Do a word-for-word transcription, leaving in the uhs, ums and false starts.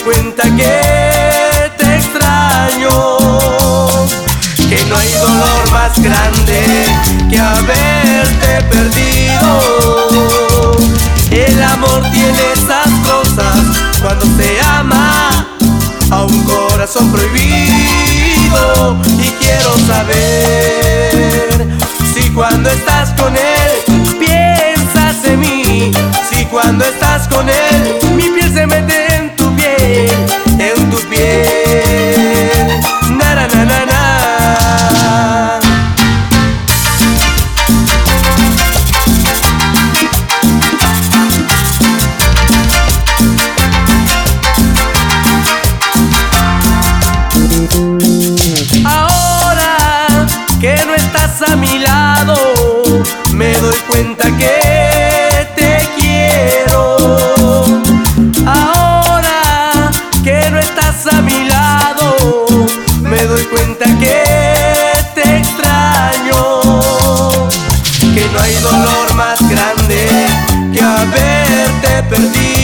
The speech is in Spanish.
cuenta que te extraño, que no hay dolor más grande que haberte perdido. El amor tiene esas cosas cuando se ama a un corazón prohibido. Y quiero saber si cuando estás con él piensas en mí, si cuando estás con él mi piel se mete en tu piel, en tu piel. Na na na na na. Ahora que no estás a mi lado, me doy cuenta que te quiero. Ahora que no estás a mi lado, me doy cuenta que te extraño, que no hay dolor más grande que haberte perdido.